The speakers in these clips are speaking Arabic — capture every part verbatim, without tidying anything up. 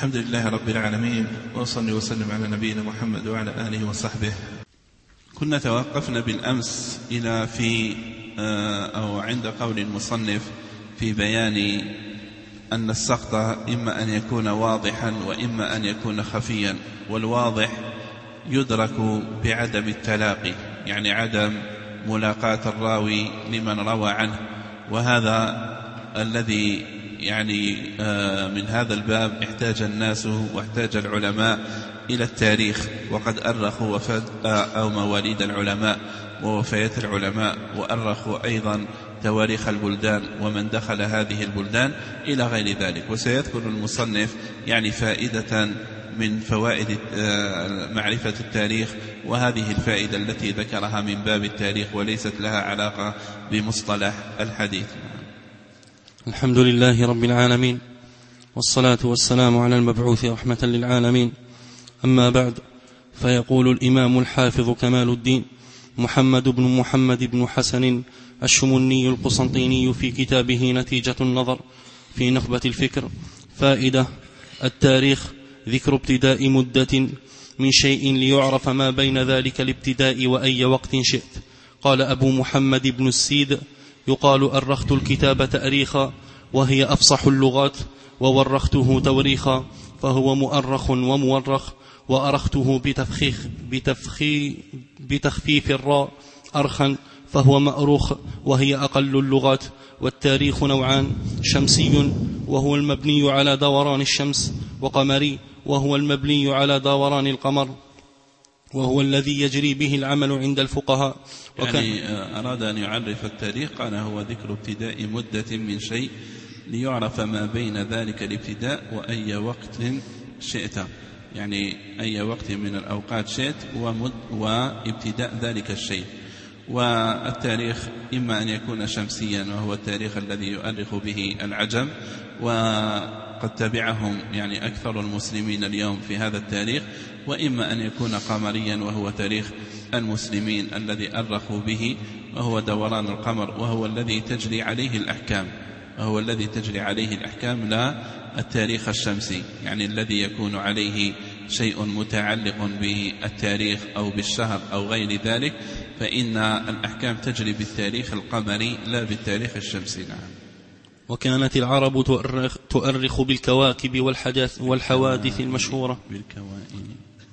الحمد لله رب العالمين، وصلي وسلم على نبينا محمد وعلى آله وصحبه. كنا توقفنا بالأمس إلى في أو عند قول المصنف في بيان أن السقط إما أن يكون واضحا وإما أن يكون خفيا، والواضح يدرك بعدم التلاقي، يعني عدم ملاقاة الراوي لمن روى عنه، وهذا الذي يعني من هذا الباب احتاج الناس واحتاج العلماء إلى التاريخ، وقد أرخوا وفاة أو مواليد العلماء ووفيات العلماء، وأرخوا أيضا تواريخ البلدان ومن دخل هذه البلدان إلى غير ذلك. وسيذكر المصنف يعني فائدة من فوائد معرفة التاريخ، وهذه الفائدة التي ذكرها من باب التاريخ وليست لها علاقة بمصطلح الحديث. الحمد لله رب العالمين، والصلاة والسلام على المبعوث رحمة للعالمين. أما بعد، فيقول الإمام الحافظ كمال الدين محمد بن محمد بن حسن الشمني القسنطيني في كتابه نتيجة النظر في نخبة الفكر: فائدة: التاريخ ذكر ابتداء مدة من شيء ليعرف ما بين ذلك الابتداء وأي وقت شئت. قال أبو محمد بن السيد: يقال أرخت الكتاب تأريخا، وهي أفصح اللغات، وورخته توريخا، فهو مؤرخ ومورخ، وأرخته بتفخيخ بتفخي بتخفيف الراء أرخا، فهو مأروخ، وهي أقل اللغات. والتاريخ نوعان: شمسي وهو المبني على دوران الشمس، وقمري وهو المبني على دوران القمر، وهو الذي يجري به العمل عند الفقهاء. يعني أراد أن يعرف التاريخ، قال هو ذكر ابتداء مدة من شيء ليعرف ما بين ذلك الابتداء وأي وقت شئت، يعني أي وقت من الأوقات شئت ومد وابتداء ذلك الشيء. والتاريخ إما أن يكون شمسيا وهو التاريخ الذي يؤرخ به العجم، وقد تبعهم يعني أكثر المسلمين اليوم في هذا التاريخ، وإما أن يكون قمريا وهو تاريخ المسلمين الذي أرخوا به، وهو دوران القمر، وهو الذي تجري عليه الأحكام وهو الذي تجري عليه الأحكام لا التاريخ الشمسي، يعني الذي يكون عليه شيء متعلق بالتاريخ أو بالشهر أو غير ذلك، فإن الأحكام تجري بالتاريخ القمري لا بالتاريخ الشمسي. نعم. وكانت العرب تؤرخ, تؤرخ بالكواكب والحدث والحوادث المشهورة بالكوائن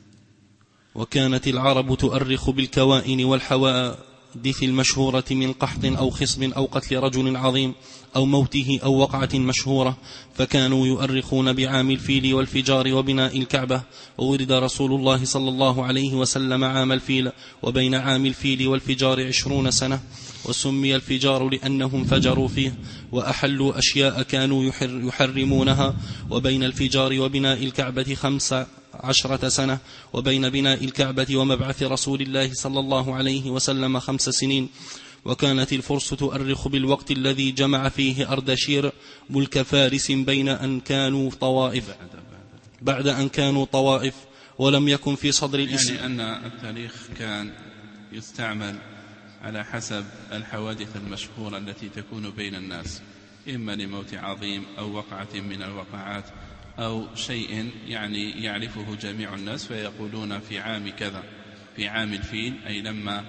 وكانت العرب تؤرخ بالكوائن والحوادث المشهورة من قحط أو خصب أو قتل رجل عظيم أو موته أو وقعة مشهورة، فكانوا يؤرخون بعام الفيل والفجار وبناء الكعبة. وورد رسول الله صلى الله عليه وسلم عام الفيل، وبين عام الفيل والفجار عشرون سنة، وسمي الفجار لأنهم فجروا فيه وأحلوا أشياء كانوا يحر يحرمونها. وبين الفجار وبناء الكعبة خمس عشرة سنة، وبين بناء الكعبة ومبعث رسول الله صلى الله عليه وسلم خمس سنين. وكانت الفرس تؤرخ بالوقت الذي جمع فيه أردشير ملك فارس بين أن كانوا طوائف بعد أن كانوا طوائف ولم يكن في صدر الإسلام. يعني أن التاريخ كان يستعمل على حسب الحوادث المشهورة التي تكون بين الناس، إما لموت عظيم أو وقعة من الوقعات أو شيء يعني يعرفه جميع الناس، فيقولون في عام كذا، في عام الفيل، أي لما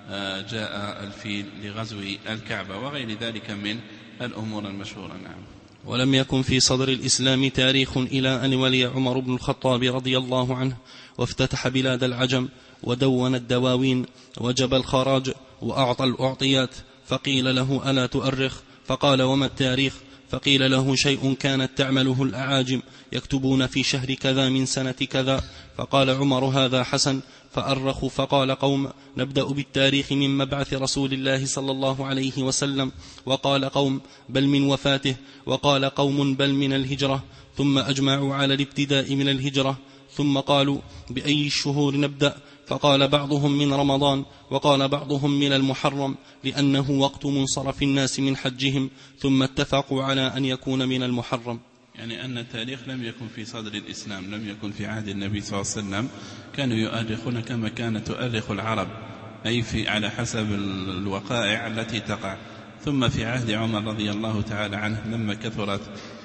جاء الفيل لغزو الكعبة وغير ذلك من الأمور المشهورة. نعم. ولم يكن في صدر الإسلام تاريخ إلى أن ولي عمر بن الخطاب رضي الله عنه وافتتح بلاد العجم ودون الدواوين وجب الخراج وأعطى الأعطيات، فقيل له: ألا تؤرخ؟ فقال: وما التاريخ؟ فقيل له: شيء كانت تعمله الأعاجم، يكتبون في شهر كذا من سنة كذا. فقال عمر: هذا حسن. فأرخوا. فقال قوم: نبدأ بالتاريخ من مبعث رسول الله صلى الله عليه وسلم. وقال قوم: بل من وفاته. وقال قوم: بل من الهجرة. ثم أجمعوا على الابتداء من الهجرة. ثم قالوا: بأي الشهور نبدأ؟ فقال بعضهم: من رمضان. وقال بعضهم: من المحرم، لأنه وقت منصرف الناس من حجهم. ثم اتفقوا على أن يكون من المحرم. يعني أن التاريخ لم يكن في صدر الإسلام، لم يكن في عهد النبي صلى الله عليه وسلم، كانوا يؤرخون كما كانت تؤرخ العرب، أي في على حسب الوقائع التي تقع. ثم في عهد عمر رضي الله تعالى عنه لما كثرت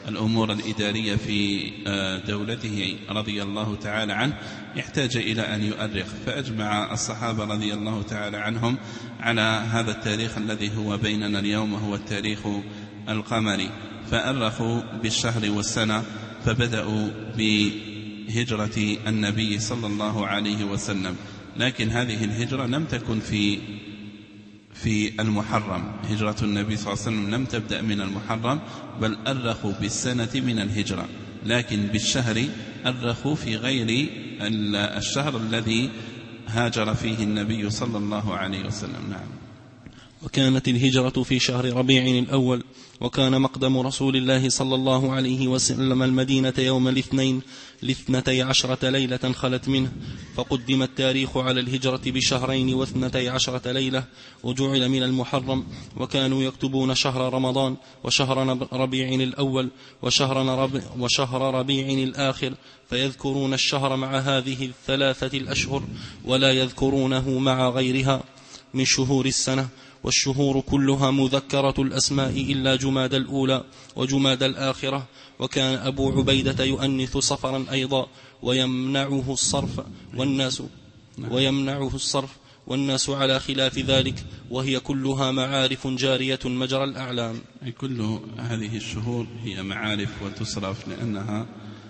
الأمور الإدارية في دولته رضي الله تعالى عنه يحتاج إلى أن يؤرخ، فأجمع الصحابة رضي الله تعالى عنهم على هذا التاريخ الذي هو بيننا اليوم وهو التاريخ القمري، فأرخوا بالشهر والسنة، فبدأوا بهجرة النبي صلى الله عليه وسلم. لكن هذه الهجرة لم تكن في في المحرم، هجرة النبي صلى الله عليه وسلم لم تبدأ من المحرم، بل أرخوا بالسنة من الهجرة، لكن بالشهر أرخوا في غير الشهر الذي هاجر فيه النبي صلى الله عليه وسلم. نعم. وكانت الهجرة في شهر ربيع الأول، وكان مقدم رسول الله صلى الله عليه وسلم المدينة يوم الاثنين لاثنتي عشرة ليلة خلت منه، فقدم التاريخ على الهجرة بشهرين واثنتي عشرة ليلة، وجعل من المحرم. وكانوا يكتبون شهر رمضان وشهر ربيع الأول وشهر ربيع, وشهر ربيع الآخر، فيذكرون الشهر مع هذه الثلاثة الأشهر ولا يذكرونه مع غيرها من شهور السنة، والشهور كلها مذكرة الأسماء إلا جماد الأولى وجماد الآخرة. وكان أبو عبيدة يؤنث صفرا أيضا ويمنعه الصرف والناس ويمنعه الصرف والناس على خلاف ذلك، وهي كلها معارف جارية مجرى الأعلام. أي كل هذه الشهور هي معارف وتصرف لأنها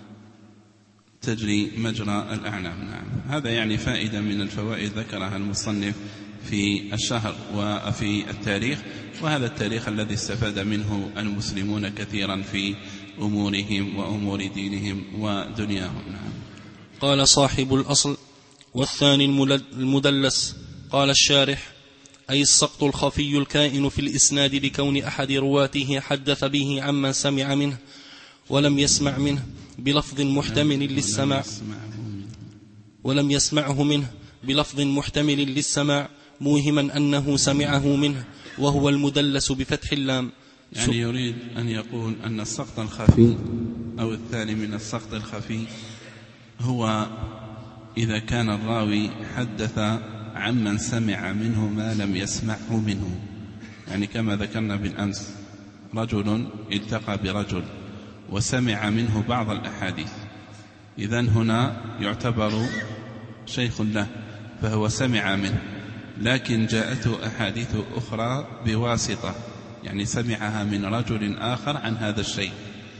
تجري مجرى الأعلام. نعم. هذا يعني فائدة من الفوائد ذكرها المصنف في الشهر وفي التاريخ، وهذا التاريخ الذي استفاد منه المسلمون كثيرا في أمورهم وأمور دينهم ودنياهم. نعم. قال صاحب الأصل: والثاني المدلس. قال الشارح: أي السقط الخفي الكائن في الإسناد لكون أحد رواته حدث به عمن سمع منه ولم يسمع منه بلفظ محتمل للسماع ولم يسمعه منه بلفظ محتمل للسماع موهما أنه سمعه منه، وهو المدلس بفتح اللام. يعني يريد أن يقول أن السقط الخفي أو الثاني من السقط الخفي هو إذا كان الراوي حدث عمن سمع منه ما لم يسمعه منه، يعني كما ذكرنا بالأمس رجل التقى برجل وسمع منه بعض الأحاديث، إذن هنا يعتبر شيخ له فهو سمع منه، لكن جاءته أحاديث أخرى بواسطة، يعني سمعها من رجل آخر عن هذا الشيء،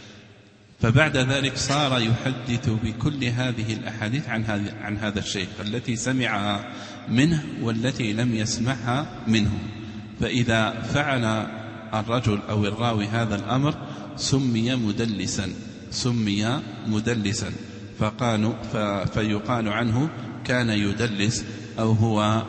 فبعد ذلك صار يحدث بكل هذه الأحاديث عن هذا عن هذا الشيخ التي سمعها منه والتي لم يسمعها منه. فإذا فعل الرجل أو الراوي هذا الأمر سمي مدلسا سمي مدلسا فقالوا فيقال عنه كان يدلس أو هو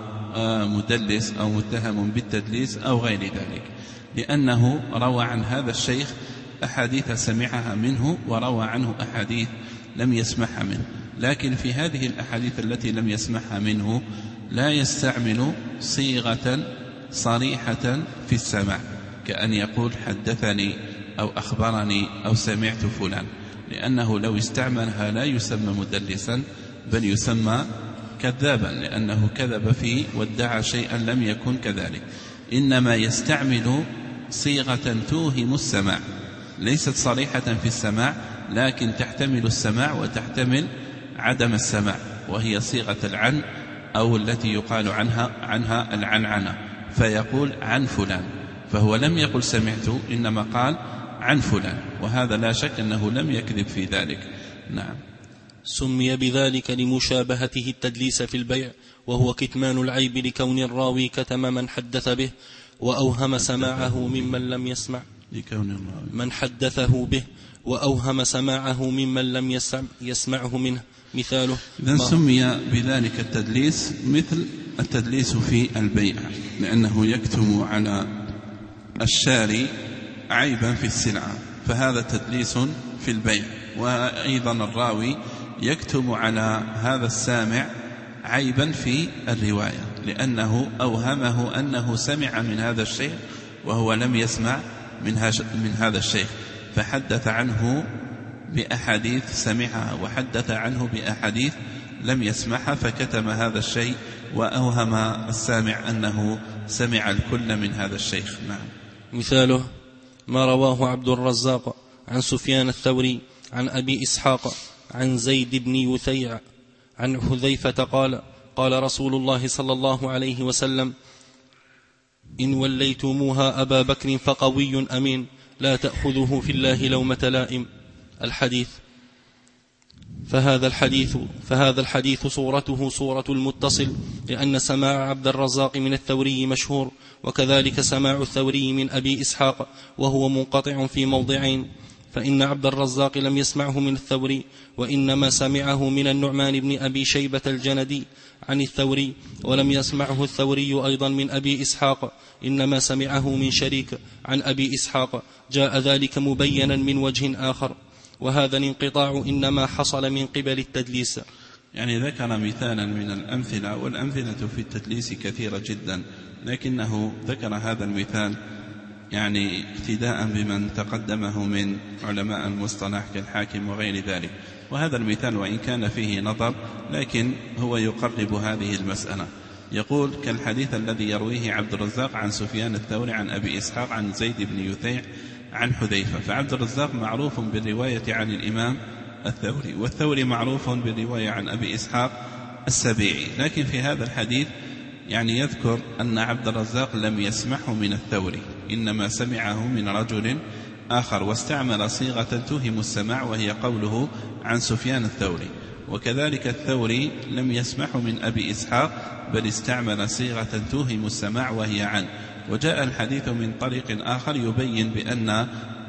مدلس أو متهم بالتدليس أو غير ذلك، لأنه روى عن هذا الشيخ أحاديث سمعها منه وروى عنه أحاديث لم يسمعها منه. لكن في هذه الأحاديث التي لم يسمعها منه لا يستعمل صيغة صريحة في السماع، كأن يقول حدثني أو أخبرني أو سمعت فلان، لأنه لو استعملها لا يسمى مدلسا بل يسمى كذابا، لأنه كذب فيه وادعى شيئا لم يكن كذلك. إنما يستعمل صيغة توهم السماع، ليست صريحة في السماع لكن تحتمل السماع وتحتمل عدم السماع، وهي صيغة العن أو التي يقال عنها عنها العنعنة، فيقول عن فلان، فهو لم يقل سمعت إنما قال عن فلان، وهذا لا شك أنه لم يكذب في ذلك. نعم. سمي بذلك لمشابهته التدليس في البيع، وهو كتمان العيب لكون الراوي كتم من حدث به وأوهم سماعه ممن لم يسمع لكون الراوي من حدثه به وأوهم سماعه ممن لم يسمعه منه. مثاله إذن سمي بذلك التدليس مثل التدليس في البيع، لأنه يكتم على الشاري عيبا في السلعة، فهذا تدليس في البيع. وأيضا الراوي يكتم على هذا السامع عيبا في الرواية، لأنه أوهمه أنه سمع من هذا الشيخ وهو لم يسمع من هذا الشيخ، فحدث عنه بأحاديث سمعها وحدث عنه بأحاديث لم يسمعها، فكتم هذا الشيء وأوهم السامع أنه سمع الكل من هذا الشيخ. نعم. مثاله ما رواه عبد الرزاق عن سفيان الثوري عن أبي إسحاق عن زيد بن يثيع عن حذيفة قال قال رسول الله صلى الله عليه وسلم إن وليتموها أبا بكر فقوي أمين لا تأخذه في الله لومة لائم. الحديث. فهذا الحديث فهذا الحديث صورته صورة المتصل، لأن سماع عبد الرزاق من الثوري مشهور، وكذلك سماع الثوري من أبي إسحاق، وهو منقطع في موضعين، فإن عبد الرزاق لم يسمعه من الثوري، وإنما سمعه من النعمان بن أبي شيبة الجندي عن الثوري، ولم يسمعه الثوري أيضا من أبي إسحاق، إنما سمعه من شريك عن أبي إسحاق. جاء ذلك مبينا من وجه آخر، وهذا الانقطاع إنما حصل من قبل التدليس. يعني ذكر مثالا من الأمثلة، والأمثلة في التدليس كثيرة جدا، لكنه ذكر هذا المثال يعني اقتداء بمن تقدمه من علماء المصطلح كالحاكم وغير ذلك. وهذا المثال وإن كان فيه نظر لكن هو يقرب هذه المسألة. يقول كالحديث الذي يرويه عبد الرزاق عن سفيان الثوري عن أبي إسحاق عن زيد بن يثيع عن حذيفة. فعبد الرزاق معروف بالرواية عن الإمام الثوري، والثوري معروف بالرواية عن أبي إسحاق السبيعي، لكن في هذا الحديث يعني يذكر أن عبد الرزاق لم يسمعه من الثوري، إنما سمعه من رجل آخر، واستعمل صيغة توهم السماع وهي قوله عن سفيان الثوري. وكذلك الثوري لم يسمعه من أبي إسحاق، بل استعمل صيغة توهم السماع وهي عن. وجاء الحديث من طريق آخر يبين بأن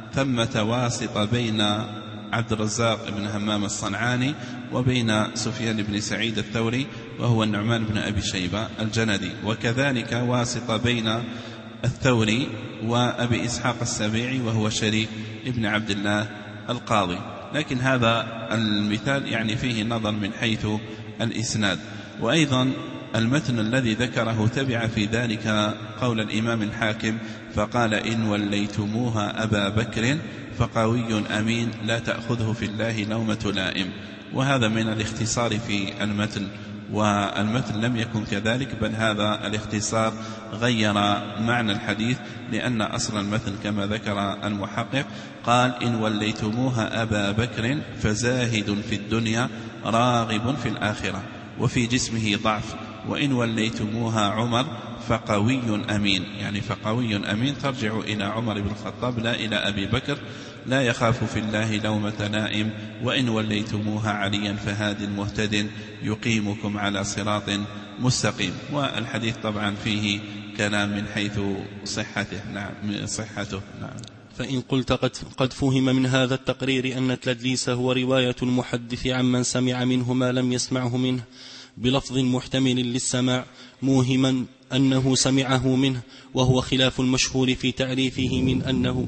ثمة واسطة بين عبد الرزاق بن همام الصنعاني وبين سفيان بن سعيد الثوري وهو النعمان بن أبي شيبة الجندي، وكذلك واسطة بين الثوري وأبي إسحاق السبيعي وهو شريك ابن عبد الله القاضي. لكن هذا المثال يعني فيه نظر من حيث الإسناد. وأيضا المتن الذي ذكره تبع في ذلك قول الإمام الحاكم فقال إن وليتموها أبا بكر فقوي أمين لا تأخذه في الله لومة لائم. وهذا من الاختصار في المتن، والمتن لم يكن كذلك، بل هذا الاختصار غير معنى الحديث، لأن أصل المتن كما ذكر المحقق قال إن وليتموها أبا بكر فزاهد في الدنيا راغب في الآخرة وفي جسمه ضعف، وإن وليتموها عمر فقوي أمين، يعني فقوي أمين ترجع إلى عمر بن الخطاب لا إلى أبي بكر، لا يخاف في الله لومة لائم. وإن وليتموها عليا فهاد مهتد يقيمكم على صراط مستقيم. والحديث طبعا فيه كلام من حيث صحته. نعم صحته. نعم. فإن قلت قد, قد فهم من هذا التقرير أن التدليس هو رواية المحدث عمن سمع منه ما لم يسمعه منه بلفظ محتمل للسماع موهما أنه سمعه منه، وهو خلاف المشهور في تعريفه من أنه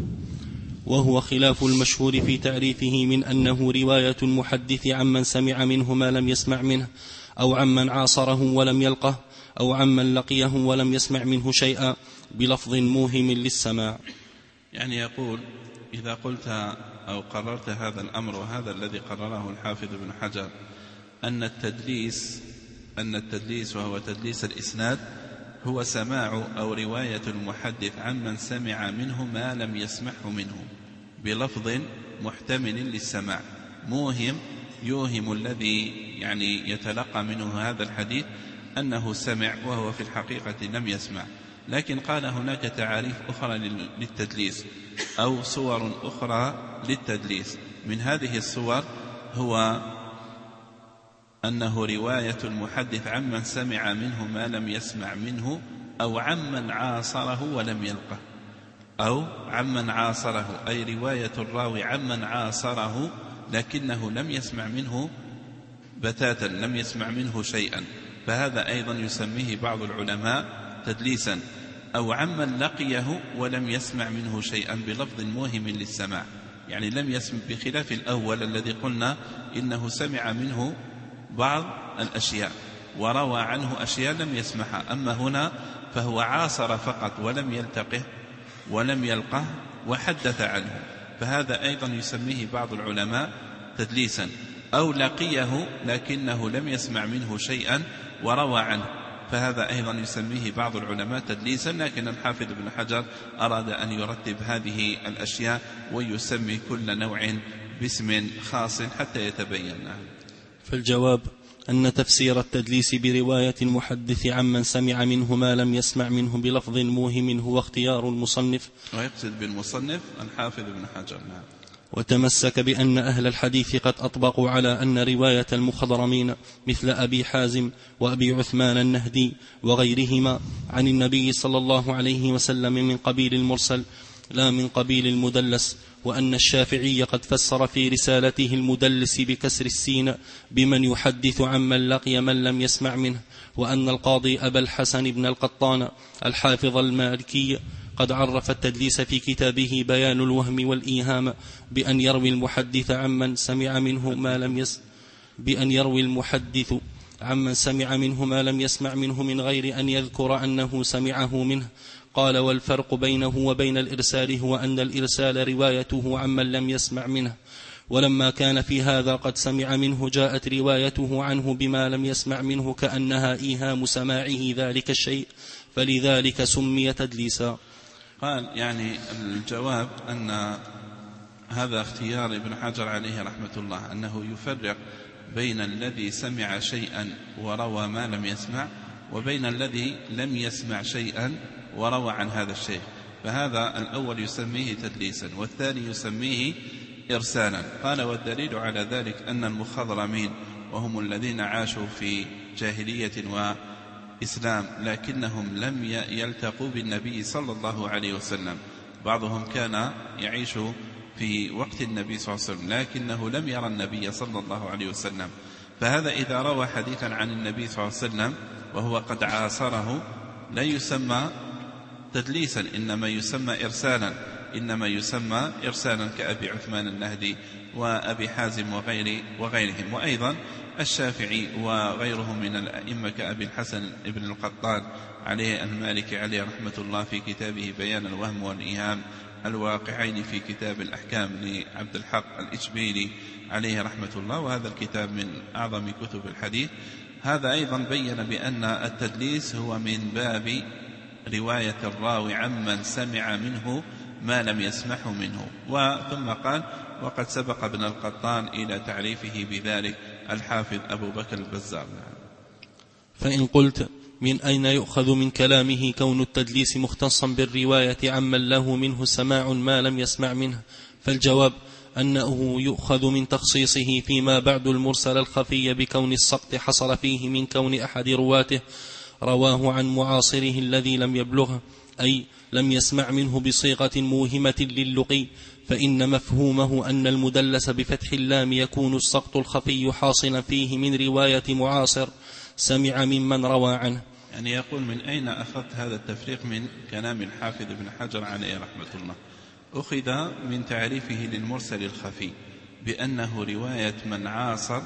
وهو خلاف المشهور في تعريفه من أنه رواية المحدث عمن سمع منه ما لم يسمع منه، أو عمن عاصره ولم يلقه، أو عمن لقيه ولم يسمع منه شيئا بلفظ موهم للسماع. يعني يقول إذا قلت أو قررت هذا الأمر، وهذا الذي قرره الحافظ بن حجر، أن التدليس أن التدليس وهو تدليس الإسناد هو سماع أو رواية المحدث عمن سمع منه ما لم يسمعه منه بلفظ محتمل للسماع موهم، يوهم الذي يعني يتلقى منه هذا الحديث أنه سمع وهو في الحقيقة لم يسمع. لكن قال هناك تعاريف أخرى للتدليس أو صور أخرى للتدليس. من هذه الصور هو أنه رواية المحدث عمن سمع منه ما لم يسمع منه، أو عمن عاصره ولم يلقه، أو عمن عاصره أي رواية الراوي عمن عاصره لكنه لم يسمع منه بتاتا، لم يسمع منه شيئا، فهذا أيضا يسميه بعض العلماء تدليسا. أو عمن لقيه ولم يسمع منه شيئا بلفظ موهم للسماع، يعني لم يسمع، بخلاف الأول الذي قلنا إنه سمع منه بعض الأشياء وروى عنه أشياء لم يسمعها. أما هنا فهو عاصر فقط ولم يلتقه ولم يلقه وحدث عنه، فهذا أيضا يسميه بعض العلماء تدليسا. أو لقيه لكنه لم يسمع منه شيئا وروى عنه، فهذا أيضا يسميه بعض العلماء تدليسا، لكن الحافظ ابن حجر أراد أن يرتب هذه الأشياء ويسمي كل نوع باسم خاص حتى يتبين. فالجواب أن تفسير التدليس برواية المحدث عمن سمع منه ما لم يسمع منه بلفظ موهم هو اختيار المصنف، ويقصد بالمصنف الحافظ ابن حجر. نعم. وتمسك بأن أهل الحديث قد أطبقوا على أن رواية المخضرمين مثل أبي حازم وأبي عثمان النهدي وغيرهما عن النبي صلى الله عليه وسلم من قبيل المرسل لا من قبيل المدلس، وأن الشافعي قد فسر في رسالته المدلس بكسر السين بمن يحدث عمن لقي من لم يسمع منه، وأن القاضي أبا الحسن بن القطان الحافظ المالكي قد عرف التدليس في كتابه بيان الوهم والإيهام بأن يروي المحدث عمن سمع منه ما لم يس بأن يروي المحدث عمن سمع منه ما لم يسمع منه من غير أن يذكر أنه سمعه منه. قال: والفرق بينه وبين الإرسال هو أن الإرسال روايته عمن لم يسمع منه، ولما كان في هذا قد سمع منه جاءت روايته عنه بما لم يسمع منه كأنها إيهام سماعه ذلك الشيء، فلذلك سمي تدليسا. قال يعني الجواب أن هذا اختيار ابن حجر عليه رحمة الله، أنه يفرق بين الذي سمع شيئا وروى ما لم يسمع وبين الذي لم يسمع شيئا وروى عن هذا الشيء، فهذا الأول يسميه تدليسا والثاني يسميه إرسالا. قال: والدليل على ذلك أن المخضرمين وهم الذين عاشوا في جاهلية وإسلام لكنهم لم يلتقوا بالنبي صلى الله عليه وسلم، بعضهم كان يعيش في وقت النبي صلى الله عليه وسلم لكنه لم يرى النبي صلى الله عليه وسلم، فهذا إذا روى حديثا عن النبي صلى الله عليه وسلم وهو قد عاصره لا يسمى تدليسا، إنما يسمى إرسالا إنما يسمى إرسالا كأبي عثمان النهدي وأبي حازم وغير وغيرهم، وأيضا الشافعي وغيرهم من الأئمة كأبي الحسن ابن القطان عليه المالكي عليه رحمة الله في كتابه بيان الوهم والإيهام، الواقعين في كتاب الأحكام لعبد الحق الإشبيلي عليه رحمة الله، وهذا الكتاب من أعظم كتب الحديث. هذا أيضا بين بأن التدليس هو من باب رواية الراوي عمن سمع منه ما لم يسمعه منه. وثم قال: وقد سبق ابن القطان إلى تعريفه بذلك الحافظ أبو بكر البزار. فإن قلت: من أين يؤخذ من كلامه كون التدليس مختصا بالرواية عمن له منه سماع ما لم يسمع منه؟ فالجواب أنه يؤخذ من تخصيصه فيما بعد المرسل الخفي بكون السقط حصل فيه من كون أحد رواته رواه عن معاصره الذي لم يبلغه، أي لم يسمع منه بصيغة موهمة للقي، فإن مفهومه أن المدلس بفتح اللام يكون السقط الخفي حاصلا فيه من رواية معاصر سمع ممن روى عنه. يعني يقول: من أين أخذت هذا التفريق من كلام الحافظ ابن حجر عليه رحمة الله؟ أخذ من تعريفه للمرسل الخفي بأنه رواية من عاصر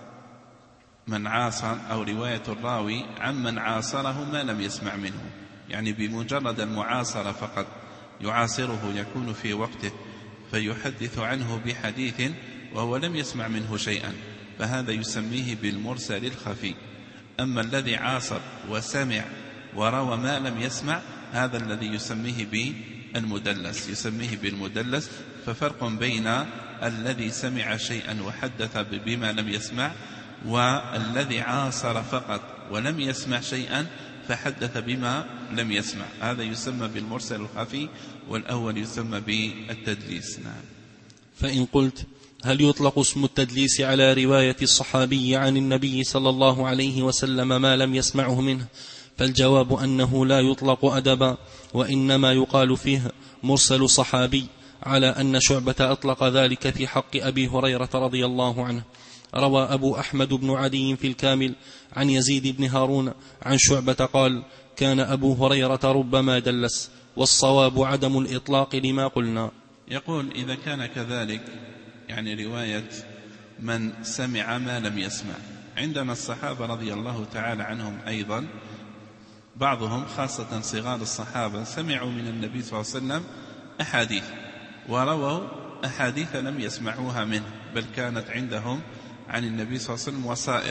من عاصر أو رواية الراوي عمن عاصره ما لم يسمع منه، يعني بمجرد المعاصرة فقط يعاصره يكون في وقته فيحدث عنه بحديث وهو لم يسمع منه شيئا، فهذا يسميه بالمرسل الخفي. أما الذي عاصر وسمع وروى ما لم يسمع هذا الذي يسميه بالمدلس يسميه بالمدلس. ففرق بين الذي سمع شيئا وحدث بما لم يسمع والذي عاصر فقط ولم يسمع شيئا فحدث بما لم يسمع، هذا يسمى بالمرسل الخفي، والأول يسمى بالتدليس. نعم. فإن قلت: هل يطلق اسم التدليس على رواية الصحابي عن النبي صلى الله عليه وسلم ما لم يسمعه منه؟ فالجواب أنه لا يطلق أدبا، وإنما يقال فيه مرسل صحابي، على أن شعبة أطلق ذلك في حق أبي هريرة رضي الله عنه. روى أبو أحمد بن عدي في الكامل عن يزيد بن هارون عن شعبة قال: كان أبو هريرة ربما دلس، والصواب عدم الإطلاق لما قلنا. يقول: إذا كان كذلك يعني رواية من سمع ما لم يسمع، عندنا الصحابة رضي الله تعالى عنهم أيضا بعضهم خاصة صغار الصحابة سمعوا من النبي صلى الله عليه وسلم أحاديث ورووا أحاديث لم يسمعوها منه، بل كانت عندهم عن النبي صلى الله عليه وسلم وسائط،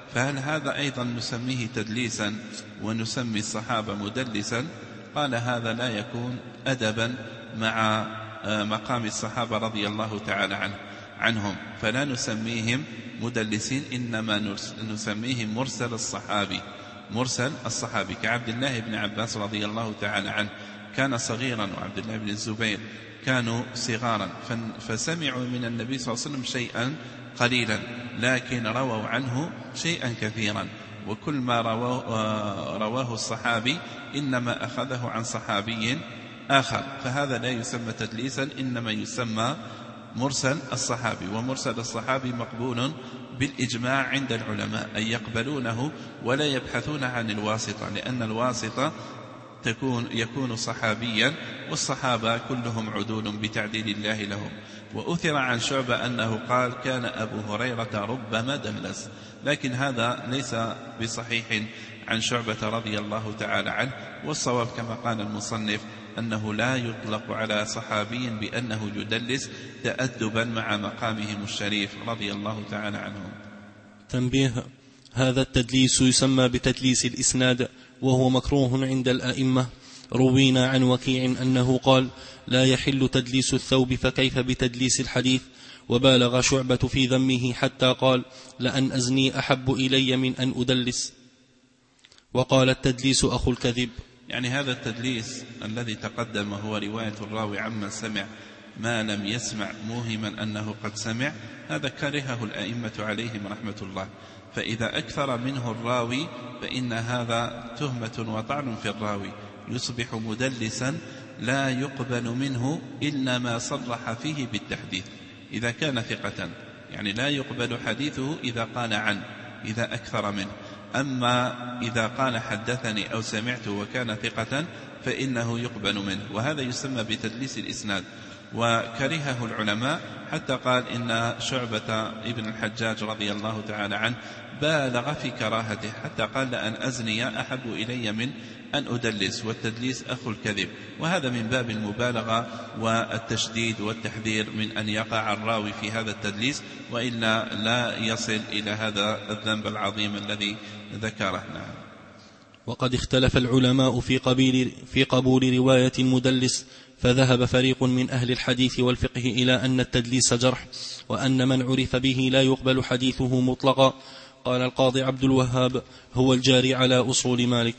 فهل هذا أيضا نسميه تدليسا ونسمي الصحابة مدلسا؟ قال هذا لا يكون أدبا مع مقام الصحابة رضي الله تعالى عنه عنهم، فلا نسميهم مدلسين، إنما نسميهم مرسل الصحابي، مرسل الصحابي، كعبد الله بن عباس رضي الله تعالى عنه كان صغيرا، وعبد الله بن الزبير كانوا صغارا، فسمعوا من النبي صلى الله عليه وسلم شيئا قليلا لكن رووا عنه شيئا كثيرا، وكل ما رواه, رواه الصحابي إنما أخذه عن صحابي آخر، فهذا لا يسمى تدليسا، إنما يسمى مرسل الصحابي. ومرسل الصحابي مقبول بالإجماع عند العلماء أن يقبلونه ولا يبحثون عن الواسطة، لأن الواسطة تكون يكون صحابيا، والصحابة كلهم عدول بتعديل الله لهم. وأثر عن شعبة أنه قال كان أبو هريرة ربما دلس، لكن هذا ليس بصحيح عن شعبة رضي الله تعالى عنه، والصواب كما قال المصنف أنه لا يطلق على صحابي بأنه يدلس تأدبا مع مقامهم الشريف رضي الله تعالى عنهم. تنبيه: هذا التدليس يسمى بتدليس الإسناد، وهو مكروه عند الأئمة. روينا عن وكيع أنه قال لا يحل تدليس الثوب، فكيف بتدليس الحديث؟ وبالغ شعبة في ذمه حتى قال لأن أزني أحب إلي من أن أدلس. وقال التدليس أخو الكذب. يعني هذا التدليس الذي تقدم هو رواية الراوي عمن سمع ما لم يسمع موهما أنه قد سمع، هذا كرهه الأئمة عليهم رحمة الله، فإذا أكثر منه الراوي فإن هذا تهمة وطعن في الراوي، يصبح مدلسا لا يقبل منه إلا ما صرح فيه بالتحديث إذا كان ثقة، يعني لا يقبل حديثه إذا قال عن إذا أكثر منه، أما إذا قال حدثني أو سمعت وكان ثقة فإنه يقبل منه، وهذا يسمى بتدليس الإسناد. وكرهه العلماء حتى قال إن شعبة ابن الحجاج رضي الله تعالى عنه بالغ في كراهته حتى قال لأن أزني أحب إلي من أن أدلس، والتدليس أخو الكذب، وهذا من باب المبالغة والتشديد والتحذير من أن يقع الراوي في هذا التدليس، وإلا لا يصل إلى هذا الذنب العظيم الذي ذكره. نعم. وقد اختلف العلماء في قبول, في قبول رواية المدلس، فذهب فريق من أهل الحديث والفقه إلى أن التدليس جرح، وأن من عرف به لا يقبل حديثه مطلقا. قال القاضي عبد الوهاب هو الجاري على أصول مالك.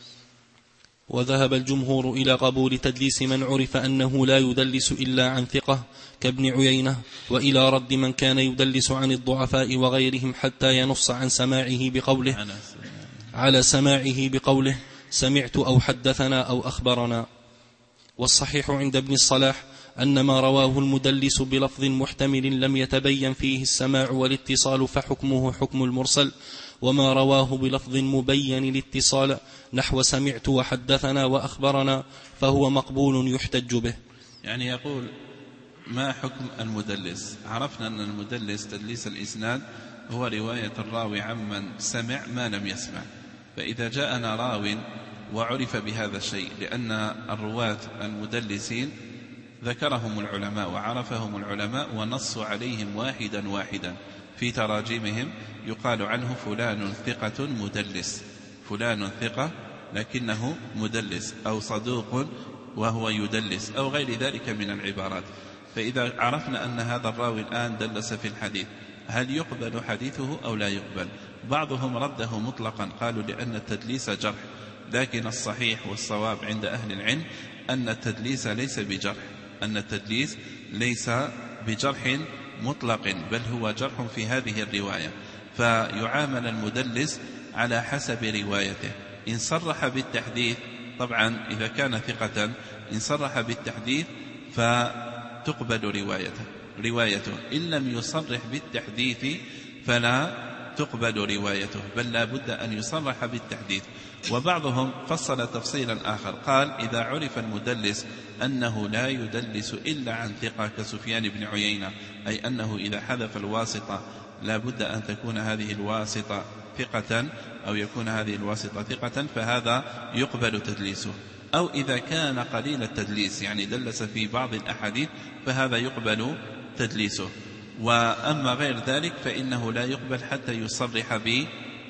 وذهب الجمهور إلى قبول تدليس من عرف أنه لا يدلس إلا عن ثقة كابن عيينة، وإلى رد من كان يدلس عن الضعفاء وغيرهم حتى ينص عن سماعه بقوله على سماعه بقوله سمعت أو حدثنا أو أخبرنا. والصحيح عند ابن الصلاح أن ما رواه المدلس بلفظ محتمل لم يتبين فيه السماع والاتصال فحكمه حكم المرسل، وما رواه بلفظ مبين الاتصال نحو سمعت وحدثنا وأخبرنا فهو مقبول يحتج به. يعني يقول ما حكم المدلس؟ عرفنا أن المدلس تدليس الإسناد هو رواية الراوي عمن سمع ما لم يسمع، فإذا جاءنا راو وعرف بهذا الشيء، لأن الرواة المدلسين ذكرهم العلماء وعرفهم العلماء ونصوا عليهم واحدا واحدا في تراجمهم، يقال عنه فلان ثقة مدلس، فلان ثقة لكنه مدلس، أو صدوق وهو يدلس، أو غير ذلك من العبارات. فإذا عرفنا أن هذا الراوي الآن دلس في الحديث، هل يقبل حديثه أو لا يقبل؟ بعضهم رده مطلقا، قالوا لأن التدليس جرح، لكن الصحيح والصواب عند أهل العلم أن التدليس ليس بجرح، أن التدليس ليس بجرح مطلق، بل هو جرح في هذه الرواية، فيعامل المدلس على حسب روايته. إن صرح بالتحديث، طبعا إذا كان ثقة، إن صرح بالتحديث فتقبل روايته روايته إن لم يصرح بالتحديث فلا تقبل روايته، بل لا بد أن يصرح بالتحديث. وبعضهم فصل تفصيلا آخر، قال إذا عرف المدلس أنه لا يدلس إلا عن ثقة كسفيان بن عيينة، أي أنه إذا حذف الواسطة لا بد أن تكون هذه الواسطة ثقة، أو يكون هذه الواسطة ثقة، فهذا يقبل تدليسه. أو إذا كان قليل التدليس، يعني دلس في بعض الأحاديث، فهذا يقبل تدليسه. وأما غير ذلك فإنه لا يقبل حتى يصرح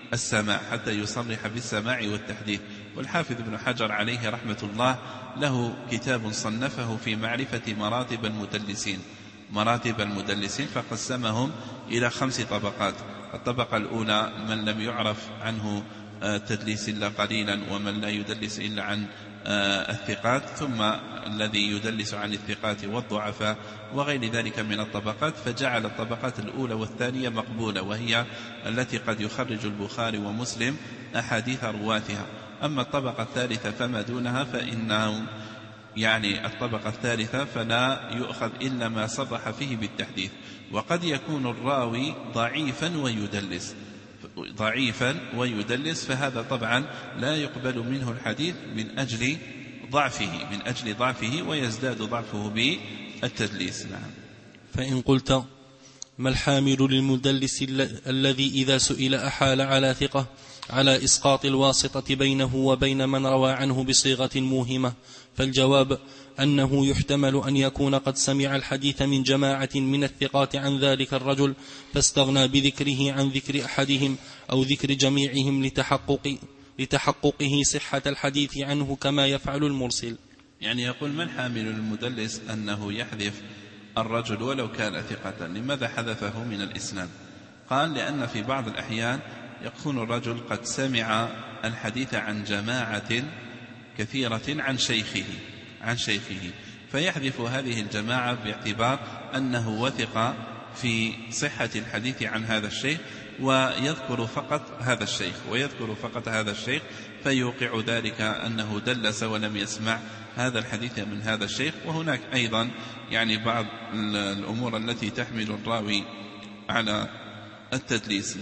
السماع حتى يصرح بالسماع والتحديث. والحافظ ابن حجر عليه رحمة الله له كتاب صنفه في معرفة مراتب المدلسين مراتب المدلسين فقسمهم إلى خمس طبقات. الطبقة الأولى من لم يعرف عنه تدليس إلا قليلا ومن لا يدلس إلا عن الثقات، ثم الذي يدلس عن الثقات والضعفاء وغير ذلك من الطبقات، فجعل الطبقات الأولى والثانية مقبولة وهي التي قد يخرج البخاري ومسلم أحاديث رواتها. أما الطبقة الثالثة فما دونها فإنه يعني الطبقة الثالثة فلا يؤخذ إلا ما صرح فيه بالتحديث. وقد يكون الراوي ضعيفا ويدلس ضعيفا ويدلس فهذا طبعا لا يقبل منه الحديث من أجل ضعفه من أجل ضعفه ويزداد ضعفه بالتدليس. نعم. فإن قلت ما الحامل للمدلس الذي إذا سئل أحال على ثقة على إسقاط الواسطة بينه وبين من روى عنه بصيغة موهمة، فالجواب أنه يحتمل أن يكون قد سمع الحديث من جماعة من الثقات عن ذلك الرجل فاستغنى بذكره عن ذكر أحدهم أو ذكر جميعهم لتحقق لتحققه صحة الحديث عنه كما يفعل المرسل. يعني يقول من حامل المدلس أنه يحذف الرجل ولو كان ثقة؟ لماذا حذفه من الإسناد؟ قال لأن في بعض الأحيان يكون الرجل قد سمع الحديث عن جماعة كثيرة عن شيخه عن شيخه فيحذف هذه الجماعة باعتبار أنه وثق في صحة الحديث عن هذا الشيخ ويذكر فقط هذا الشيخ ويذكر فقط هذا الشيخ فيوقع ذلك أنه دلس ولم يسمع هذا الحديث من هذا الشيخ. وهناك أيضا يعني بعض الأمور التي تحمل الراوي على التدليس.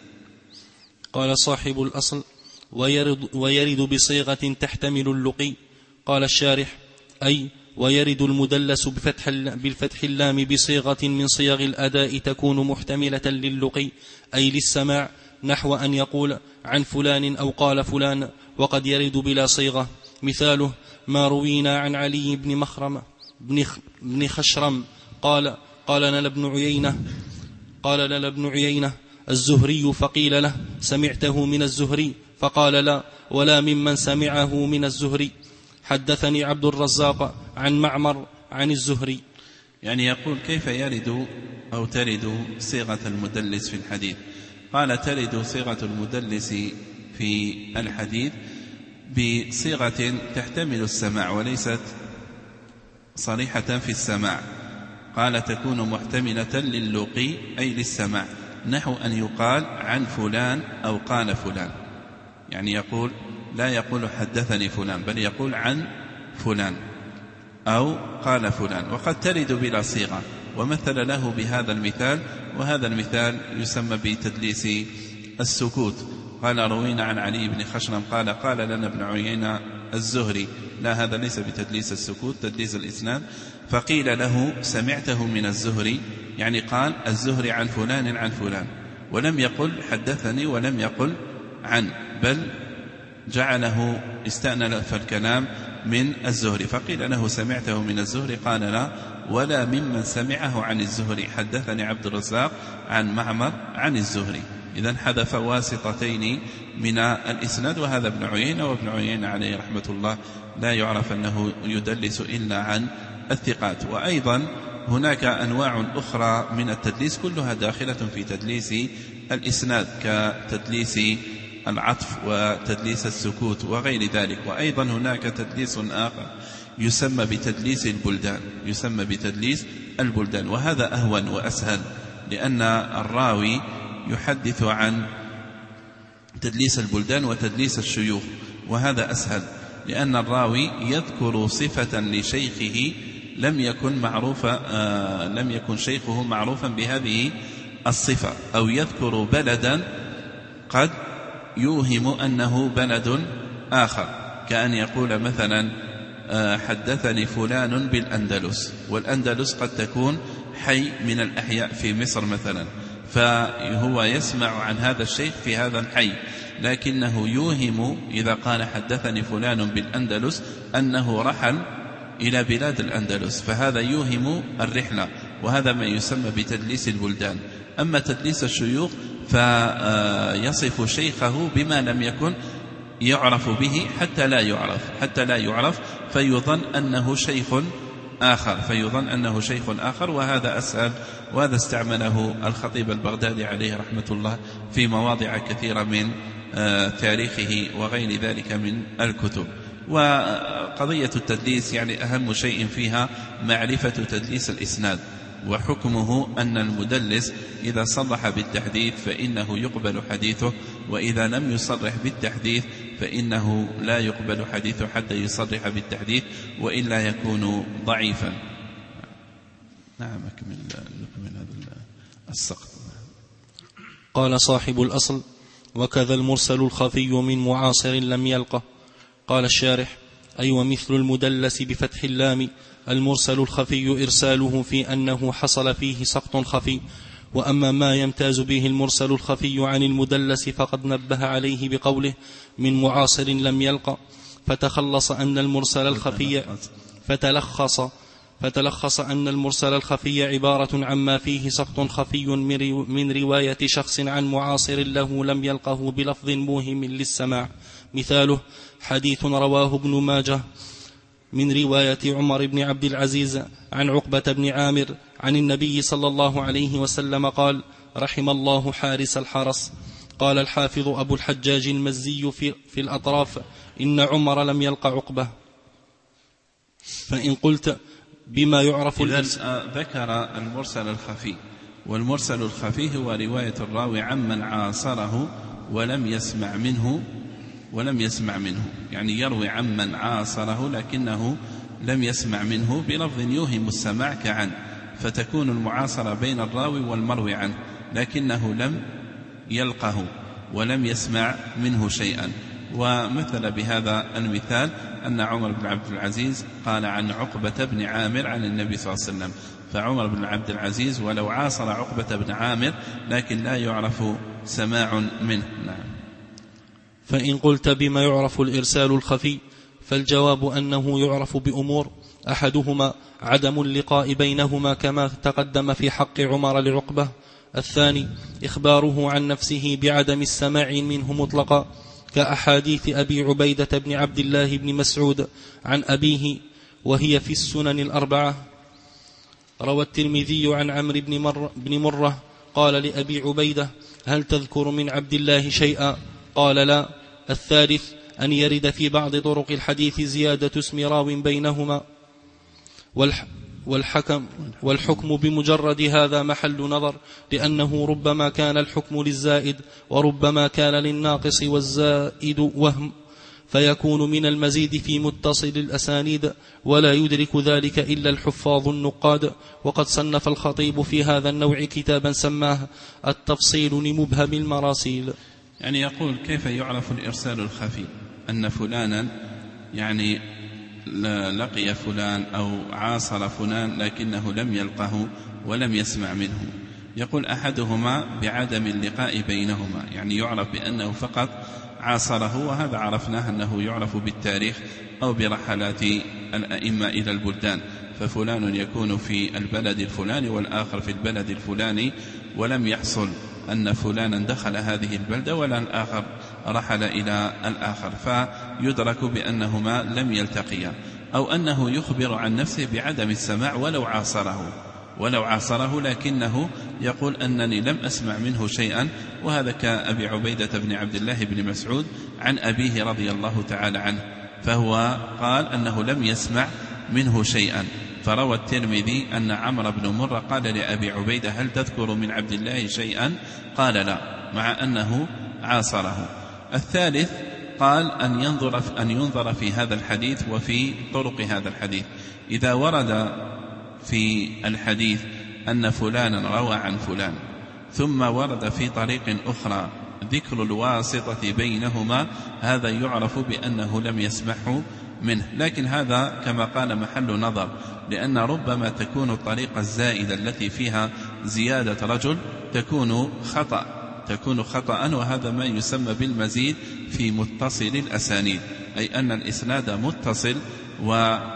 قال صاحب الأصل ويرد, ويرد بصيغة تحتمل اللقي. قال الشارح أي ويرد المدلس بفتح بالفتح اللام بصيغة من صيغ الأداء تكون محتملة للقي أي للسماع، نحو أن يقول عن فلان أو قال فلان، وقد يرد بلا صيغة. مثاله ما روينا عن علي بن مخرم بن خشرم قال قال لنا ابن عيينة قال لنا ابن عيينة الزهري، فقيل له سمعته من الزهري فقال لا ولا ممن سمعه من الزهري. حدثني عبد الرزاق عن معمر عن الزهري. يعني يقول كيف يرد أو ترد صيغة المدلس في الحديث؟ قال ترد صيغة المدلس في الحديث بصيغة تحتمل السماع وليست صريحة في السماع. قال تكون محتملة للقي أي للسماع، نحو أن يقال عن فلان أو قال فلان. يعني يقول لا يقول حدثني فلان بل يقول عن فلان أو قال فلان. وقد ترد بلا صيغة، ومثل له بهذا المثال، وهذا المثال يسمى بتدليس السكوت. قال روينا عن علي بن خشرم قال قال لنا ابن عيينة الزهري، لا هذا ليس بتدليس السكوت، تدليس الإسناد. فقيل له سمعته من الزهري، يعني قال الزهري عن فلان عن فلان، ولم يقل حدثني ولم يقل عن، بل جعله استأنف الكلام من الزهري. فقيل له سمعته من الزهري قال لا ولا ممن سمعه عن الزهري، حدثني عبد الرزاق عن معمر عن الزهري. إذن حذف واسطتين من الإسناد. وهذا ابن عيينة، وابن عيينة عليه رحمة الله لا يعرف أنه يدلس إلا عن الثقات. وأيضا هناك أنواع أخرى من التدليس كلها داخلة في تدليس الإسناد، كتدليس العطف وتدليس السكوت وغير ذلك. وأيضا هناك تدليس آخر يسمى بتدليس البلدان يسمى بتدليس البلدان وهذا أهون وأسهل، لأن الراوي يحدث عن تدليس البلدان وتدليس الشيوخ، وهذا أسهل لأن الراوي يذكر صفة لشيخه لم يكن معروفا آه لم يكن شيخه معروفا بهذه الصفة، أو يذكر بلدا قد يوهم أنه بلد آخر، كأن يقول مثلا آه حدثني فلان بالأندلس، والأندلس قد تكون حي من الأحياء في مصر مثلا، فهو يسمع عن هذا الشيخ في هذا الحي، لكنه يوهم إذا قال حدثني فلان بالأندلس أنه رحل إلى بلاد الأندلس، فهذا يوهم الرحلة، وهذا ما يسمى بتدليس البلدان. أما تدليس الشيوخ فيصف شيخه بما لم يكن يعرف به حتى لا يعرف حتى لا يعرف فيظن أنه شيخ آخر فيظن أنه شيخ آخر وهذا أسهل، وهذا استعمله الخطيب البغدادي عليه رحمة الله في مواضع كثيرة من تاريخه وغير ذلك من الكتب. وقضية التدليس يعني أهم شيء فيها معرفة تدليس الإسناد، وحكمه أن المدلس إذا صرح بالتحديث فإنه يقبل حديثه، وإذا لم يصرح بالتحديث فإنه لا يقبل حديثه حتى يصرح بالتحديث وإلا يكون ضعيفا. نعم أكمل نكمل هذا السقط. قال صاحب الأصل: وكذا المرسل الخفي من معاصر لم يلقه. قال الشارح: أي ومثل المدلس بفتح اللام المرسل الخفي إرساله في أنه حصل فيه سقط خفي. وأما ما يمتاز به المرسل الخفي عن المدلس فقد نبه عليه بقوله من معاصر لم يلقى، فتخلص أن المرسل الخفي فتلخص فتلخص أن المرسل الخفي عبارة عما فيه سقط خفي من رواية شخص عن معاصر له لم يلقه بلفظ موهم للسماع. مثاله حديث رواه ابن ماجه من رواية عمر بن عبد العزيز عن عقبة بن عامر عن النبي صلى الله عليه وسلم قال: رحم الله حارس الحرس. قال الحافظ أبو الحجاج المزي في, في الأطراف: إن عمر لم يلق عقبة. فإن قلت بما يعرف ذكر المرسل الخفي، والمرسل الخفي هو رواية الراوي عمن عاصره ولم يسمع منه ولم يسمع منه يعني يروي عمن عاصره لكنه لم يسمع منه بلفظ يوهم السماع كعن، فتكون المعاصرة بين الراوي والمروي عنه لكنه لم يلقه ولم يسمع منه شيئا. ومثل بهذا المثال أن عمر بن عبد العزيز قال عن عقبة بن عامر عن النبي صلى الله عليه وسلم، فعمر بن عبد العزيز ولو عاصر عقبة بن عامر لكن لا يعرف سماع منه. نعم. فإن قلت بما يعرف الإرسال الخفي فالجواب أنه يعرف بأمور: أحدهما عدم اللقاء بينهما كما تقدم في حق عمر لعقبة. الثاني إخباره عن نفسه بعدم السماع منه مطلقا كأحاديث أبي عبيدة بن عبد الله بن مسعود عن أبيه وهي في السنن الأربعة. روى الترمذي عن عمرو بن, مر بن مرة قال لأبي عبيدة: هل تذكر من عبد الله شيئا؟ قال: لا. الثالث أن يرد في بعض طرق الحديث زيادة اسم راو بينهما، والح والحكم والحكم بمجرد هذا محل نظر، لأنه ربما كان الحكم للزائد وربما كان للناقص والزائد وهم، فيكون من المزيد في متصل الأسانيد، ولا يدرك ذلك إلا الحفاظ النقاد. وقد صنف الخطيب في هذا النوع كتابا سماه التفصيل لمبهم المراسيل. يعني يقول كيف يعرف الإرسال الخفي؟ أن فلانا يعني لقي فلان أو عاصر فلان لكنه لم يلقه ولم يسمع منه. يقول أحدهما بعدم اللقاء بينهما، يعني يعرف بأنه فقط عاصره، وهذا عرفناه أنه يعرف بالتاريخ أو برحلات الأئمة إلى البلدان، ففلان يكون في البلد الفلاني والآخر في البلد الفلاني ولم يحصل أن فلانا دخل هذه البلدة ولا الآخر رحل إلى الآخر، فيدرك بأنهما لم يلتقيا. أو أنه يخبر عن نفسه بعدم السماع ولو عاصره ولو عاصره لكنه يقول أنني لم أسمع منه شيئا، وهذا كأبي عبيدة بن عبد الله بن مسعود عن أبيه رضي الله تعالى عنه، فهو قال أنه لم يسمع منه شيئا. فروى الترمذي أن عمرو بن مرة قال لأبي عبيدة: هل تذكر من عبد الله شيئا؟ قال: لا، مع أنه عاصره. الثالث قال أن ينظر, أن ينظر في هذا الحديث وفي طرق هذا الحديث. إذا ورد في الحديث أن فلانا روى عن فلان ثم ورد في طريق أخرى ذكر الواسطة بينهما، هذا يعرف بأنه لم يسمعه منه، لكن هذا كما قال محل نظر، لأن ربما تكون الطريقة الزائدة التي فيها زيادة رجل تكون خطأ تكون خطأ وهذا ما يسمى بالمزيد في متصل الأسانيد، أي أن الإسناد متصل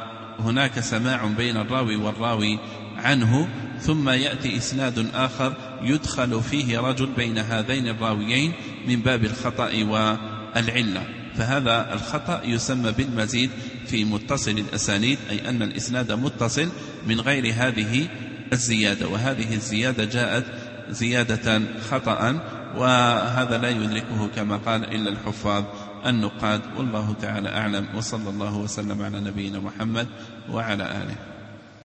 وهناك سماع بين الراوي والراوي عنه، ثم يأتي إسناد آخر يدخل فيه رجل بين هذين الراويين من باب الخطأ والعلة، فهذا الخطأ يسمى بالمزيد في متصل الأسانيد، أي أن الإسناد متصل من غير هذه الزيادة، وهذه الزيادة جاءت زيادة خطأ، وهذا لا يدركه كما قال إلا الحفاظ النقاد. والله تعالى أعلم، وصلى الله وسلم على نبينا محمد وعلى آله.